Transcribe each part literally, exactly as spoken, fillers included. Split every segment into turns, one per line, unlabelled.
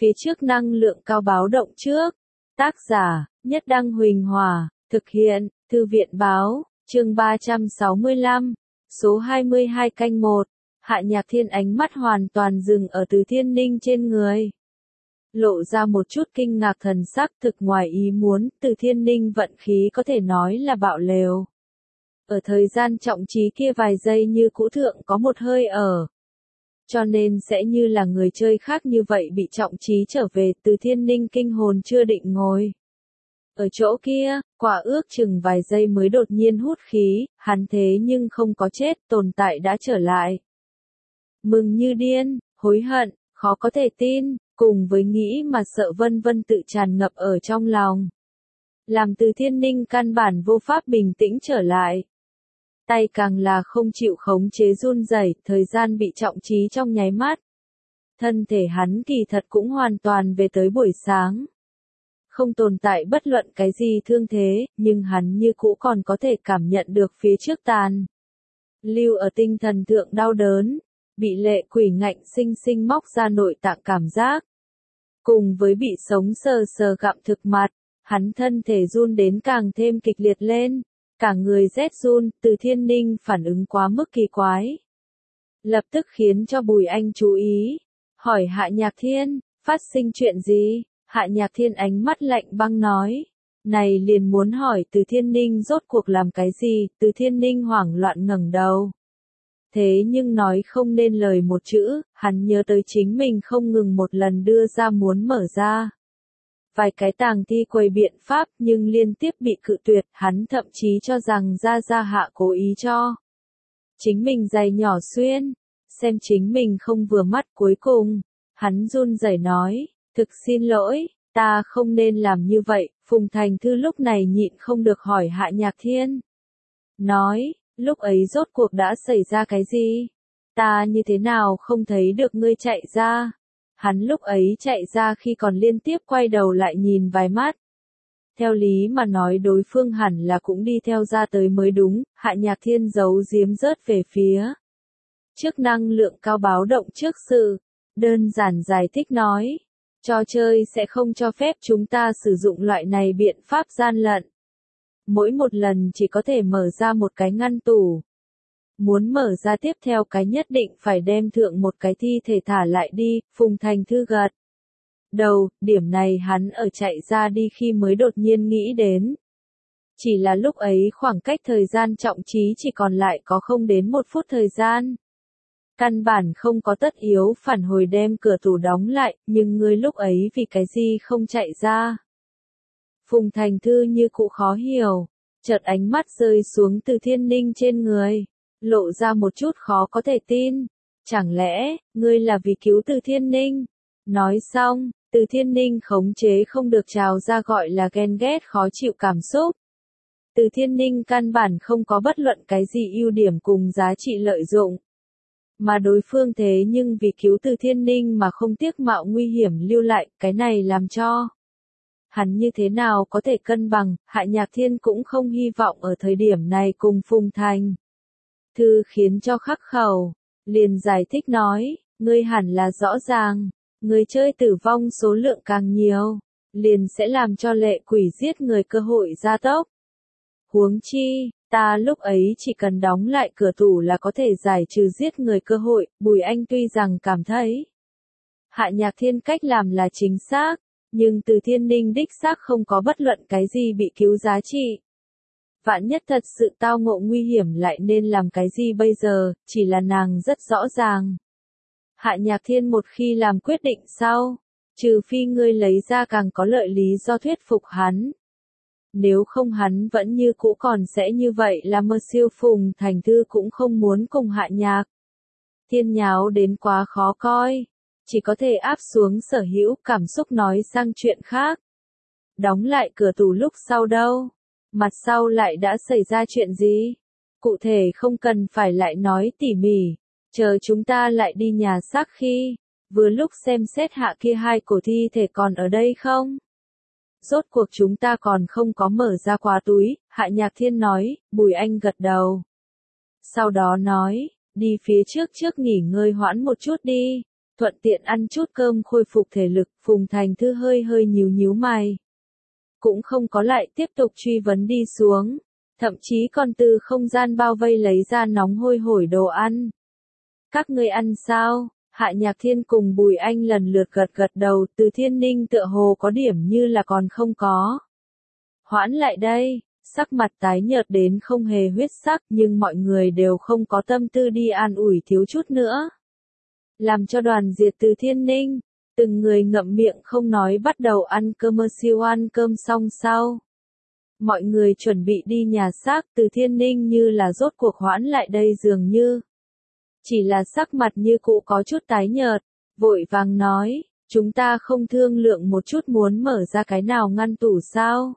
Phía trước năng lượng cao báo động trước. Tác giả, Nhất Đăng Huỳnh Hòa, thực hiện, Thư viện báo, chương ba trăm sáu mươi lăm, số hai mươi hai canh một. Hạ Nhạc Thiên ánh mắt hoàn toàn dừng ở Từ Thiên Ninh trên người. Lộ ra một chút kinh ngạc thần sắc, thực ngoài ý muốn, Từ Thiên Ninh vận khí có thể nói là bạo lều. Ở thời gian trọng trí kia vài giây như cũ thượng có một hơi ở. Cho nên sẽ như là người chơi khác như vậy bị trọng trí trở về, Từ Thiên Ninh kinh hồn chưa định ngồi. Ở chỗ kia, quả ước chừng vài giây mới đột nhiên hút khí, hắn thế nhưng không có chết, tồn tại đã trở lại. Mừng như điên, hối hận, khó có thể tin, cùng với nghĩ mà sợ vân vân tự tràn ngập ở trong lòng. Làm Từ Thiên Ninh căn bản vô pháp bình tĩnh trở lại. Tay càng là không chịu khống chế run rẩy, thời gian bị trọng trí trong nháy mắt. Thân thể hắn kỳ thật cũng hoàn toàn về tới buổi sáng. Không tồn tại bất luận cái gì thương thế, nhưng hắn như cũ còn có thể cảm nhận được phía trước tàn. Lưu ở tinh thần thượng đau đớn, bị lệ quỷ ngạnh sinh sinh móc ra nội tạng cảm giác. Cùng với bị sống sờ sờ gặm thực mặt, hắn thân thể run đến càng thêm kịch liệt lên. Cả người rét run, Từ Thiên Ninh phản ứng quá mức kỳ quái. Lập tức khiến cho Bùi Anh chú ý. Hỏi Hạ Nhạc Thiên, phát sinh chuyện gì? Hạ Nhạc Thiên ánh mắt lạnh băng nói. Này liền muốn hỏi Từ Thiên Ninh rốt cuộc làm cái gì? Từ Thiên Ninh hoảng loạn ngẩng đầu. Thế nhưng nói không nên lời một chữ, hắn nhớ tới chính mình không ngừng một lần đưa ra muốn mở ra. Vài cái tàng thi quầy biện pháp nhưng liên tiếp bị cự tuyệt, hắn thậm chí cho rằng Gia Gia Hạ cố ý cho. Chính mình giày nhỏ xuyên, xem chính mình không vừa mắt cuối cùng, hắn run rẩy nói, thực xin lỗi, ta không nên làm như vậy, Phùng Thành Thư lúc này nhịn không được hỏi Hạ Nhạc Thiên. Nói, lúc ấy rốt cuộc đã xảy ra cái gì? Ta như thế nào không thấy được ngươi chạy ra? Hắn lúc ấy chạy ra khi còn liên tiếp quay đầu lại nhìn vài mắt. Theo lý mà nói đối phương hẳn là cũng đi theo ra tới mới đúng, Hạ Nhạc Thiên giấu giếm rớt về phía. Trước năng lượng cao báo động trước sự, đơn giản giải thích nói, trò chơi sẽ không cho phép chúng ta sử dụng loại này biện pháp gian lận. Mỗi một lần chỉ có thể mở ra một cái ngăn tủ. Muốn mở ra tiếp theo cái nhất định phải đem thượng một cái thi thể thả lại đi, Phùng Thành Thư gật đầu, điểm này hắn ở chạy ra đi khi mới đột nhiên nghĩ đến. Chỉ là lúc ấy khoảng cách thời gian trọng trí chỉ còn lại có không đến một phút thời gian. Căn bản không có tất yếu phản hồi đem cửa tủ đóng lại, nhưng ngươi lúc ấy vì cái gì không chạy ra. Phùng Thành Thư như cụ khó hiểu, chợt ánh mắt rơi xuống Từ Thiên Ninh trên người. Lộ ra một chút khó có thể tin. Chẳng lẽ, ngươi là vì cứu Từ Thiên Ninh? Nói xong, Từ Thiên Ninh khống chế không được trào ra gọi là ghen ghét khó chịu cảm xúc. Từ Thiên Ninh căn bản không có bất luận cái gì ưu điểm cùng giá trị lợi dụng. Mà đối phương thế nhưng vì cứu Từ Thiên Ninh mà không tiếc mạo nguy hiểm lưu lại, cái này làm cho. Hắn như thế nào có thể cân bằng, Hạ Nhạc Thiên cũng không hy vọng ở thời điểm này cùng Phùng Thành Thư khiến cho khắc khẩu, liền giải thích nói, ngươi hẳn là rõ ràng, người chơi tử vong số lượng càng nhiều, liền sẽ làm cho lệ quỷ giết người cơ hội gia tốc. Huống chi, ta lúc ấy chỉ cần đóng lại cửa tủ là có thể giải trừ giết người cơ hội, Bùi Anh tuy rằng cảm thấy Hạ Nhạc Thiên cách làm là chính xác, nhưng Từ Thiên Ninh đích xác không có bất luận cái gì bị cứu giá trị. Vạn nhất thật sự tao ngộ nguy hiểm lại nên làm cái gì bây giờ, chỉ là nàng rất rõ ràng. Hạ Nhạc Thiên một khi làm quyết định sau, trừ phi ngươi lấy ra càng có lợi lý do thuyết phục hắn. Nếu không hắn vẫn như cũ còn sẽ như vậy là mơ siêu Phùng Thành Thư cũng không muốn cùng Hạ Nhạc Thiên nháo đến quá khó coi. Chỉ có thể áp xuống sở hữu cảm xúc nói sang chuyện khác. Đóng lại cửa tủ lúc sau đâu? Mặt sau lại đã xảy ra chuyện gì? Cụ thể không cần phải lại nói tỉ mỉ, chờ chúng ta lại đi nhà xác khi, vừa lúc xem xét hạ kia hai cổ thi thể còn ở đây không? Rốt cuộc chúng ta còn không có mở ra khóa túi, Hạ Nhạc Thiên nói, Bùi Anh gật đầu. Sau đó nói, đi phía trước trước nghỉ ngơi hoãn một chút đi, thuận tiện ăn chút cơm khôi phục thể lực, Phùng Thành Thư hơi hơi nhíu nhíu mày. Cũng không có lại tiếp tục truy vấn đi xuống, thậm chí còn từ không gian bao vây lấy ra nóng hôi hổi đồ ăn. Các ngươi ăn sao? Hạ Nhạc Thiên cùng Bùi Anh lần lượt gật gật đầu, Từ Thiên Ninh tựa hồ có điểm như là còn không có. Hoãn lại đây, sắc mặt tái nhợt đến không hề huyết sắc, nhưng mọi người đều không có tâm tư đi an ủi thiếu chút nữa. Làm cho đoàn diệt Từ Thiên Ninh, từng người ngậm miệng không nói bắt đầu ăn cơm. Siêu ăn cơm xong sau, mọi người chuẩn bị đi nhà xác, Từ Thiên Ninh như là rốt cuộc hoãn lại đây dường như. Chỉ là sắc mặt như cũ có chút tái nhợt, vội vàng nói, chúng ta không thương lượng một chút muốn mở ra cái nào ngăn tủ sao?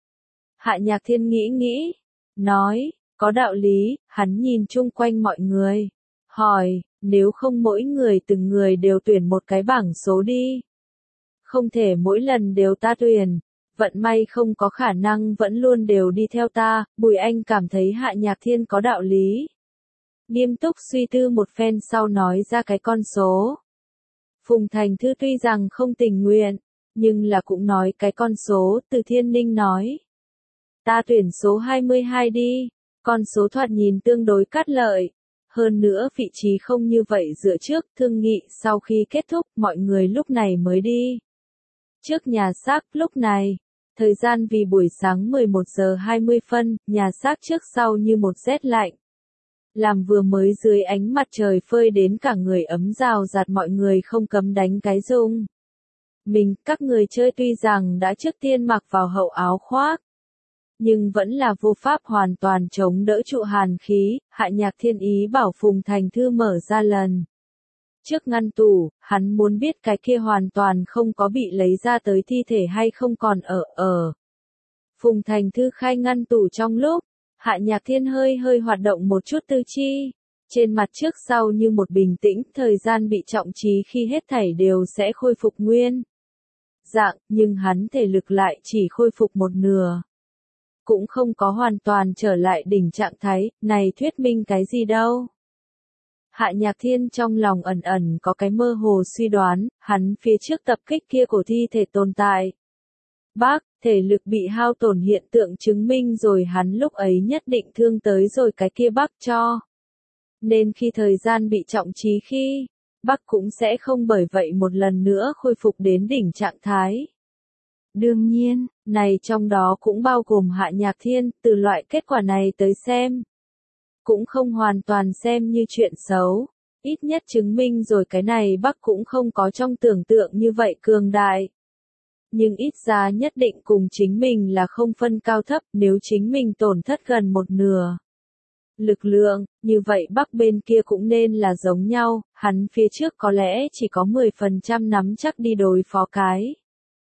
Hạ Nhạc Thiên nghĩ nghĩ, nói, có đạo lý, hắn nhìn chung quanh mọi người, hỏi, nếu không mỗi người từng người đều tuyển một cái bảng số đi. Không thể mỗi lần đều ta tuyển, vận may không có khả năng vẫn luôn đều đi theo ta, Bùi Anh cảm thấy Hạ Nhạc Thiên có đạo lý. Nghiêm túc suy tư một phen sau nói ra cái con số. Phùng Thành Thư tuy rằng không tình nguyện, nhưng là cũng nói cái con số, Từ Thiên Ninh nói. Ta tuyển số hai mươi hai đi, con số thoạt nhìn tương đối cát lợi. Hơn nữa vị trí không như vậy dựa trước, thương nghị sau khi kết thúc, mọi người lúc này mới đi. Trước nhà xác, lúc này, thời gian vì buổi sáng mười một giờ hai mươi phân, nhà xác trước sau như một rét lạnh. Làm vừa mới dưới ánh mặt trời phơi đến cả người ấm rào rạt, mọi người không cấm đánh cái rung. Mình, các người chơi tuy rằng đã trước tiên mặc vào hậu áo khoác, nhưng vẫn là vô pháp hoàn toàn chống đỡ trụ hàn khí. Hạ Nhạc Thiên ý bảo Phùng Thành Thư mở ra lần trước ngăn tủ, hắn muốn biết cái kia hoàn toàn không có bị lấy ra tới thi thể hay không còn ở ở. Phùng Thành Thư khai ngăn tủ trong lúc, Hạ Nhạc Thiên hơi hơi hoạt động một chút tư chi, trên mặt trước sau như một bình tĩnh, thời gian bị trọng trí khi hết thảy đều sẽ khôi phục nguyên dạng, nhưng hắn thể lực lại chỉ khôi phục một nửa. Cũng không có hoàn toàn trở lại đỉnh trạng thái, này thuyết minh cái gì đâu. Hạ Nhạc Thiên trong lòng ẩn ẩn có cái mơ hồ suy đoán, hắn phía trước tập kích kia của thi thể tồn tại. Bác, thể lực bị hao tổn hiện tượng chứng minh rồi hắn lúc ấy nhất định thương tới rồi cái kia bác cho. Nên khi thời gian bị trọng trí khi, bác cũng sẽ không bởi vậy một lần nữa khôi phục đến đỉnh trạng thái. Đương nhiên, này trong đó cũng bao gồm Hạ Nhạc Thiên, từ loại kết quả này tới xem. Cũng không hoàn toàn xem như chuyện xấu, ít nhất chứng minh rồi cái này bác cũng không có trong tưởng tượng như vậy cường đại. Nhưng ít ra nhất định cùng chính mình là không phân cao thấp, nếu chính mình tổn thất gần một nửa lực lượng, như vậy Bắc bên kia cũng nên là giống nhau, hắn phía trước có lẽ chỉ có mười phần trăm nắm chắc đi đối phó cái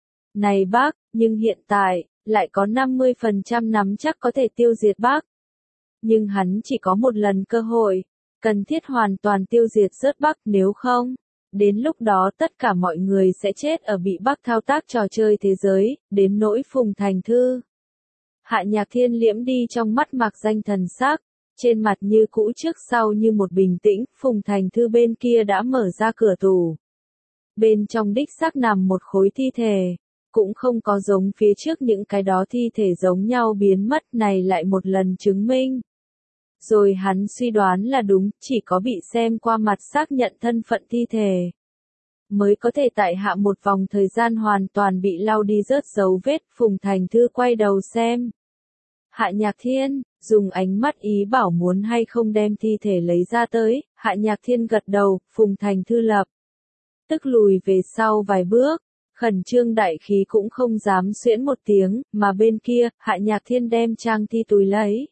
này Bắc, nhưng hiện tại, lại có năm mươi phần trăm nắm chắc có thể tiêu diệt Bắc. Nhưng hắn chỉ có một lần cơ hội, cần thiết hoàn toàn tiêu diệt rớt Bắc, nếu không, đến lúc đó tất cả mọi người sẽ chết ở bị Bắc thao tác trò chơi thế giới, đến nỗi Phùng Thành Thư. Hạ Nhạc Thiên liễm đi trong mắt mạc danh thần sắc, trên mặt như cũ trước sau như một bình tĩnh, Phùng Thành Thư bên kia đã mở ra cửa tủ. Bên trong đích xác nằm một khối thi thể, cũng không có giống phía trước những cái đó thi thể giống nhau biến mất, này lại một lần chứng minh. Rồi hắn suy đoán là đúng, chỉ có bị xem qua mặt xác nhận thân phận thi thể, mới có thể tại hạ một vòng thời gian hoàn toàn bị lau đi rớt dấu vết. Phùng Thành Thư quay đầu xem Hạ Nhạc Thiên, dùng ánh mắt ý bảo muốn hay không đem thi thể lấy ra tới. Hạ Nhạc Thiên gật đầu, Phùng Thành Thư lập tức lùi về sau vài bước, khẩn trương đại khí cũng không dám xuyễn một tiếng, mà bên kia, Hạ Nhạc Thiên đem trang thi túi lấy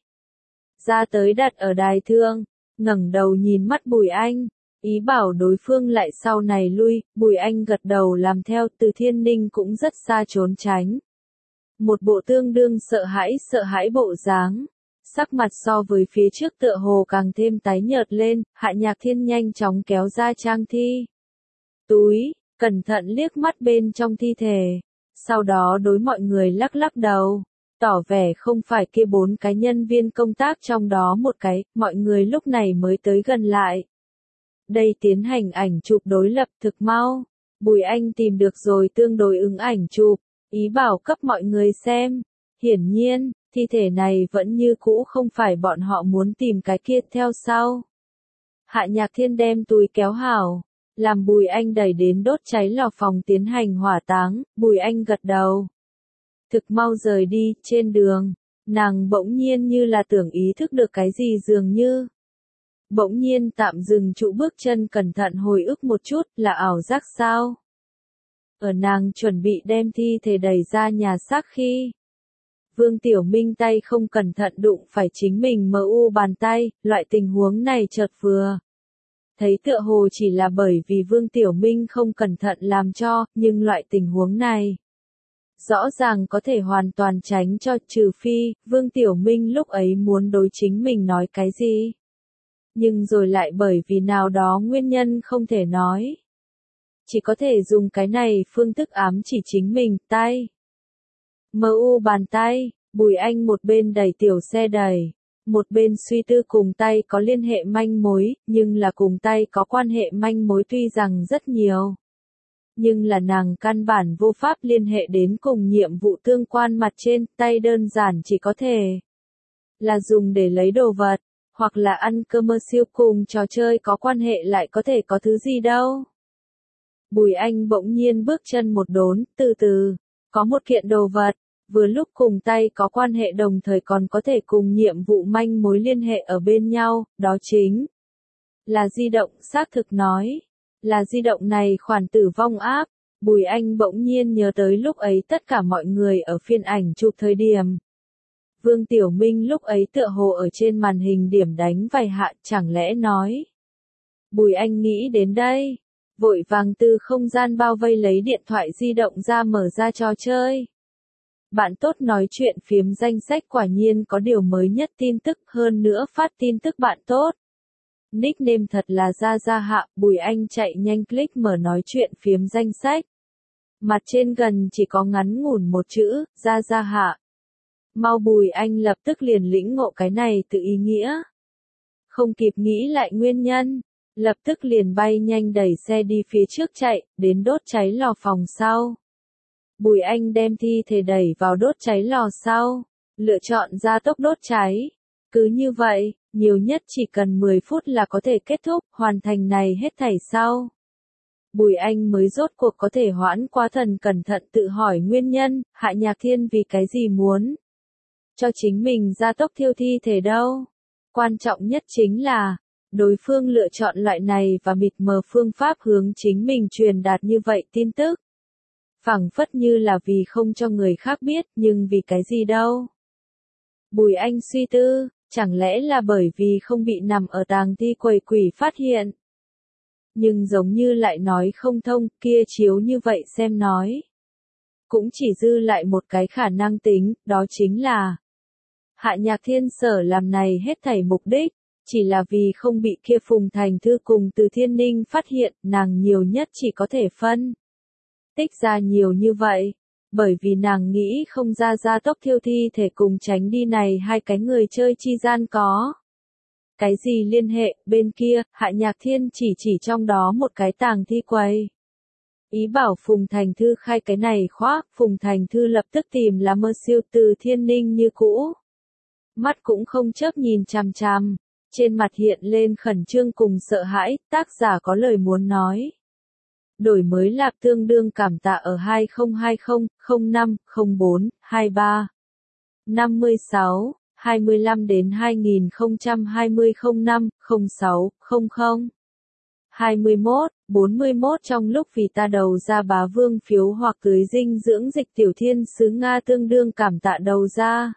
ra tới đặt ở đài thương, ngẩng đầu nhìn mắt Bùi Anh, ý bảo đối phương lại sau này lui. Bùi Anh gật đầu làm theo, Từ Thiên Ninh cũng rất xa trốn tránh. Một bộ tương đương sợ hãi sợ hãi bộ dáng, sắc mặt so với phía trước tựa hồ càng thêm tái nhợt lên. Hạ Nhạc Thiên nhanh chóng kéo ra trang thi túi, cẩn thận liếc mắt bên trong thi thể, sau đó đối mọi người lắc lắc đầu, tỏ vẻ không phải kia bốn cái nhân viên công tác trong đó một cái. Mọi người lúc này mới tới gần lại. Đây tiến hành ảnh chụp đối lập thực mau. Bùi Anh tìm được rồi tương đối ứng ảnh chụp, ý bảo cấp mọi người xem. Hiển nhiên, thi thể này vẫn như cũ không phải bọn họ muốn tìm cái kia theo sau. Hạ Nhạc Thiên đem túi kéo hảo, làm Bùi Anh đẩy đến đốt cháy lò phòng tiến hành hỏa táng. Bùi Anh gật đầu. Thực mau rời đi, trên đường, nàng bỗng nhiên như là tưởng ý thức được cái gì dường như. Bỗng nhiên tạm dừng trụ bước chân cẩn thận hồi ức một chút, là ảo giác sao? Ở nàng chuẩn bị đem thi thể đẩy ra nhà xác khi Vương Tiểu Minh tay không cẩn thận đụng phải chính mình mờ u bàn tay, loại tình huống này chợt vừa. Thấy tựa hồ chỉ là bởi vì Vương Tiểu Minh không cẩn thận làm cho, nhưng loại tình huống này rõ ràng có thể hoàn toàn tránh cho, trừ phi, Vương Tiểu Minh lúc ấy muốn đối chính mình nói cái gì. Nhưng rồi lại bởi vì nào đó nguyên nhân không thể nói. Chỉ có thể dùng cái này phương thức ám chỉ chính mình, tay. Mờ u bàn tay, Bùi Anh một bên đẩy tiểu xe đẩy, một bên suy tư cùng tay có liên hệ manh mối, nhưng là cùng tay có quan hệ manh mối tuy rằng rất nhiều. Nhưng là nàng căn bản vô pháp liên hệ đến cùng nhiệm vụ tương quan mặt trên, tay đơn giản chỉ có thể là dùng để lấy đồ vật, hoặc là ăn commercial cùng trò chơi có quan hệ lại có thể có thứ gì đâu. Bùi Anh bỗng nhiên bước chân một đốn, từ từ, có một kiện đồ vật, vừa lúc cùng tay có quan hệ đồng thời còn có thể cùng nhiệm vụ manh mối liên hệ ở bên nhau, đó chính là di động. Xác thực nói, là di động này khoản tử vong app. Bùi Anh bỗng nhiên nhớ tới lúc ấy tất cả mọi người ở phiên ảnh chụp thời điểm. Vương Tiểu Minh lúc ấy tựa hồ ở trên màn hình điểm đánh vài hạ, chẳng lẽ nói. Bùi Anh nghĩ đến đây, vội vàng từ không gian bao vây lấy điện thoại di động ra mở ra trò chơi. Bạn tốt nói chuyện phiếm danh sách quả nhiên có điều mới nhất tin tức, hơn nữa phát tin tức bạn tốt. Nickname thật là Gia Gia Hạ. Bùi Anh chạy nhanh click mở nói chuyện phiếm danh sách. Mặt trên gần chỉ có ngắn ngủn một chữ, Gia Gia Hạ. Mau Bùi Anh lập tức liền lĩnh ngộ cái này tự ý nghĩa. Không kịp nghĩ lại nguyên nhân, lập tức liền bay nhanh đẩy xe đi phía trước chạy, đến đốt cháy lò phòng sau. Bùi Anh đem thi thể đẩy vào đốt cháy lò sau, lựa chọn gia tốc đốt cháy. Cứ như vậy, nhiều nhất chỉ cần mười phút là có thể kết thúc, hoàn thành này hết thảy sau. Bùi Anh mới rốt cuộc có thể hoãn qua thần cẩn thận tự hỏi nguyên nhân, Hạ Nhạc Thiên vì cái gì muốn cho chính mình gia tốc thiêu thi thể đâu. Quan trọng nhất chính là, đối phương lựa chọn loại này và mịt mờ phương pháp hướng chính mình truyền đạt như vậy tin tức. Phảng phất như là vì không cho người khác biết, nhưng vì cái gì đâu. Bùi Anh suy tư, chẳng lẽ là bởi vì không bị nằm ở tàng thi quầy quỷ phát hiện. Nhưng giống như lại nói không thông, kia chiếu như vậy xem nói. Cũng chỉ dư lại một cái khả năng tính, đó chính là Hạ Nhạc Thiên sở làm này hết thảy mục đích, chỉ là vì không bị kia Phùng Thành Thư cùng Từ Thiên Ninh phát hiện, nàng nhiều nhất chỉ có thể phân tích ra nhiều như vậy, bởi vì nàng nghĩ không ra gia tốc thiêu thi thể cùng tránh đi này hai cái người chơi chi gian có cái gì liên hệ. Bên kia, Hạ Nhạc Thiên chỉ chỉ trong đó một cái tàng thi quầy, ý bảo Phùng Thành Thư khai cái này khóa. Phùng Thành Thư lập tức tìm là mơ siêu. Từ Thiên Ninh như cũ, mắt cũng không chớp nhìn chằm chằm, trên mặt hiện lên khẩn trương cùng sợ hãi. Tác giả có lời muốn nói. Đổi mới lạc tương đương cảm tạ ở hai không hai không, không năm, không bốn, hai ba, năm sáu, hai lăm đến hai không hai không, không năm, không sáu, không không, hai mốt, bốn mốt. Trong lúc vì ta đầu ra bá vương phiếu hoặc tưới dinh dưỡng dịch tiểu thiên sứ Nga tương đương cảm tạ đầu ra.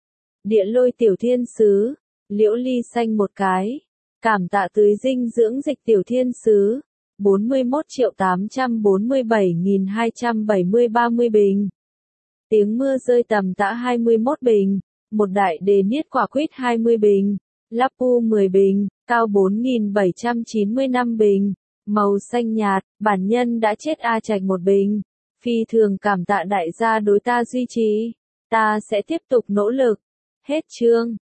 Địa lôi tiểu thiên sứ, liễu ly xanh một cái, cảm tạ tưới dinh dưỡng dịch tiểu thiên sứ. bốn mươi mốt triệu tám trăm bốn mươi bảy nghìn hai trăm bảy mươi ba mươi bình. Tiếng mưa rơi tầm tã hai mươi mốt bình. Một đại đề niết quả quýt hai mươi bình. Lapu mười bình. Cao bốn nghìn bảy trăm chín mươi lăm bình. Màu xanh nhạt, bản nhân đã chết A Trạch một bình. Phi thường cảm tạ đại gia đối ta duy trì. Ta sẽ tiếp tục nỗ lực. Hết chương.